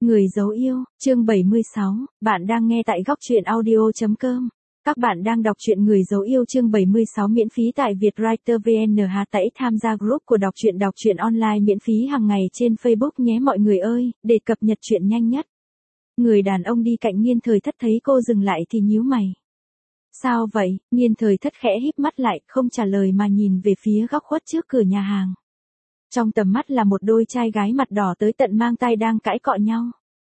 Người dấu yêu, chương 76, bạn đang nghe tại góc truyện audio.com. Các bạn đang đọc truyện Người dấu yêu chương 76 miễn phí tại Vietwriter VN. Hãy tham gia group của đọc truyện online miễn phí hàng ngày trên Facebook nhé mọi người ơi, để cập nhật truyện nhanh nhất. Người đàn ông đi cạnh Nghiên Thời Thất thấy cô dừng lại thì nhíu mày. Sao vậy? Nghiên Thời Thất khẽ híp mắt lại, không trả lời mà nhìn về phía góc khuất trước cửa nhà hàng. Trong tầm mắt là một đôi trai gái mặt đỏ tới tận mang tai đang cãi cọ nhau.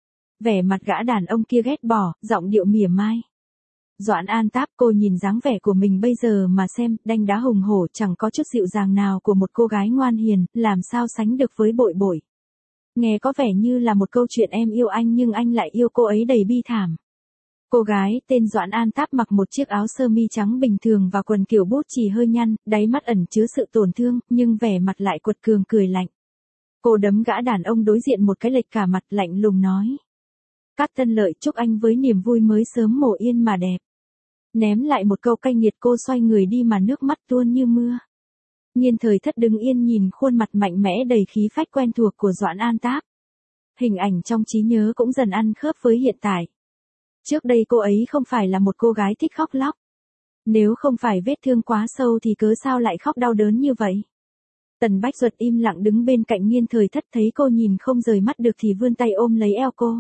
Vẻ mặt gã đàn ông kia ghét bỏ, giọng điệu mỉa mai. Doãn An Táp, cô nhìn dáng vẻ của mình bây giờ mà xem, đanh đá hùng hổ chẳng có chút dịu dàng nào của một cô gái ngoan hiền, làm sao sánh được với Bội Bội. Nghe có vẻ như là một câu chuyện em yêu anh nhưng anh lại yêu cô ấy đầy bi thảm. Cô gái tên Doãn An Táp mặc một chiếc áo sơ mi trắng bình thường và quần kiểu bút chì hơi nhăn, đáy mắt ẩn chứa sự tổn thương, nhưng vẻ mặt lại quật cường cười lạnh. Cô đấm gã đàn ông đối diện một cái lệch cả mặt, lạnh lùng nói. Cát Tân Lợi, chúc anh với niềm vui mới sớm mồ yên mà đẹp. Ném lại một câu cay nghiệt, cô xoay người đi mà nước mắt tuôn như mưa. Nghiên Thời Thất đứng yên nhìn khuôn mặt mạnh mẽ đầy khí phách quen thuộc của Doãn An Táp. Hình ảnh trong trí nhớ cũng dần ăn khớp với hiện tại. Trước đây cô ấy không phải là một cô gái thích khóc lóc. Nếu không phải vết thương quá sâu thì cớ sao lại khóc đau đớn như vậy? Tần Bách Duật im lặng đứng bên cạnh Nghiên Thời Thất, thấy cô nhìn không rời mắt được thì vươn tay ôm lấy eo cô.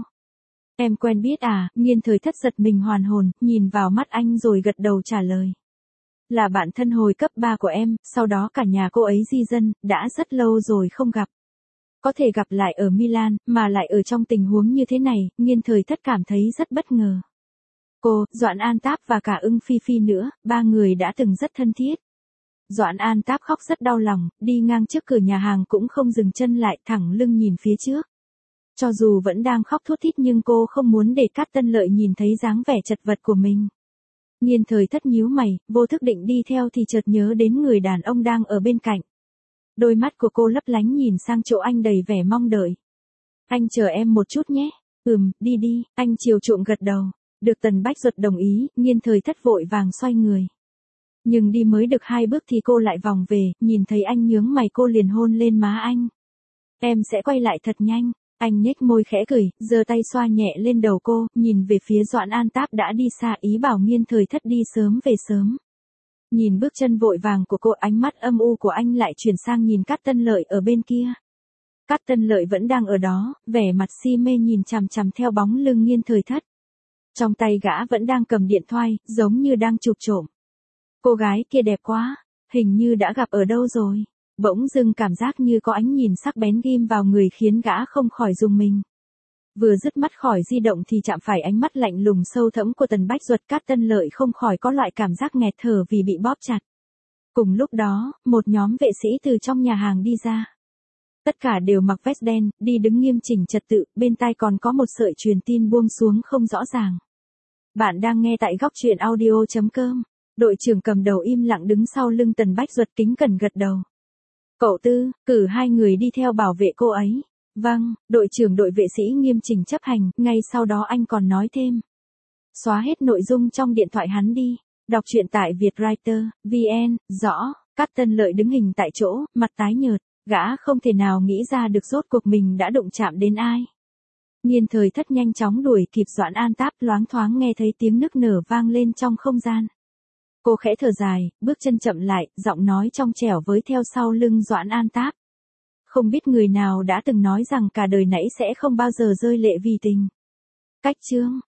Em quen biết à? Nghiên Thời Thất giật mình hoàn hồn, nhìn vào mắt anh rồi gật đầu trả lời. Là bạn thân hồi cấp 3 của em, sau đó cả nhà cô ấy di dân, đã rất lâu rồi không gặp. Có thể gặp lại ở Milan, mà lại ở trong tình huống như thế này, Nghiên Thời Thất cảm thấy rất bất ngờ. Cô, Doãn An Táp và cả Ưng Phi Phi nữa, ba người đã từng rất thân thiết. Doãn An Táp khóc rất đau lòng, đi ngang trước cửa nhà hàng cũng không dừng chân lại, thẳng lưng nhìn phía trước. Cho dù vẫn đang khóc thút thít nhưng cô không muốn để Cát Tân Lợi nhìn thấy dáng vẻ chật vật của mình. Nghiên Thời Thất nhíu mày, vô thức định đi theo thì chợt nhớ đến người đàn ông đang ở bên cạnh. Đôi mắt của cô lấp lánh nhìn sang chỗ anh đầy vẻ mong đợi. Anh chờ em một chút nhé. Đi đi, anh chiều chuộng gật đầu. Được Tần Bách Duật đồng ý, Nghiên Thời Thất vội vàng xoay người. Nhưng đi mới được 2 bước thì cô lại vòng về, nhìn thấy anh nhướng mày cô liền hôn lên má anh. Em sẽ quay lại thật nhanh. Anh nhếch môi khẽ cười, giơ tay xoa nhẹ lên đầu cô, nhìn về phía Doãn An Táp đã đi xa, ý bảo Nghiên Thời Thất đi sớm về sớm. Nhìn bước chân vội vàng của cô, ánh mắt âm u của anh lại chuyển sang nhìn Cát Tân Lợi ở bên kia. Cát Tân Lợi vẫn đang ở đó, vẻ mặt si mê nhìn chằm chằm theo bóng lưng Nghiên Thời Thất. Trong tay gã vẫn đang cầm điện thoại, giống như đang chụp trộm. Cô gái kia đẹp quá, hình như đã gặp ở đâu rồi. Bỗng dưng cảm giác như có ánh nhìn sắc bén ghim vào người khiến gã không khỏi rùng mình. Vừa dứt mắt khỏi di động thì chạm phải ánh mắt lạnh lùng sâu thẫm của Tần Bách Duật, Cát Tân Lợi không khỏi có loại cảm giác nghẹt thở vì bị bóp chặt. Cùng lúc đó, một nhóm vệ sĩ từ trong nhà hàng đi ra. Tất cả đều mặc vest đen, đi đứng nghiêm chỉnh trật tự, bên tai còn có một sợi truyền tin buông xuống không rõ ràng. Bạn đang nghe tại góc truyện audio.com. Đội trưởng cầm đầu im lặng đứng sau lưng Tần Bách Duật kính cẩn gật đầu. Cậu Tư, cử 2 người đi theo bảo vệ cô ấy. Vâng, đội trưởng đội vệ sĩ nghiêm chỉnh chấp hành, ngay sau đó anh còn nói thêm. Xóa hết nội dung trong điện thoại hắn đi. Đọc truyện tại Vietwriter, VN, rõ, Cát Tân Lợi đứng hình tại chỗ, mặt tái nhợt, gã không thể nào nghĩ ra được rốt cuộc mình đã đụng chạm đến ai. Nghiên Thời Thất nhanh chóng đuổi kịp Doãn An Táp, loáng thoáng nghe thấy tiếng nức nở vang lên trong không gian. Cô khẽ thở dài, bước chân chậm lại, giọng nói trong trẻo với theo sau lưng Doãn An Táp. Không biết người nào đã từng nói rằng cả đời nãy sẽ không bao giờ rơi lệ vì tình. Cách chương.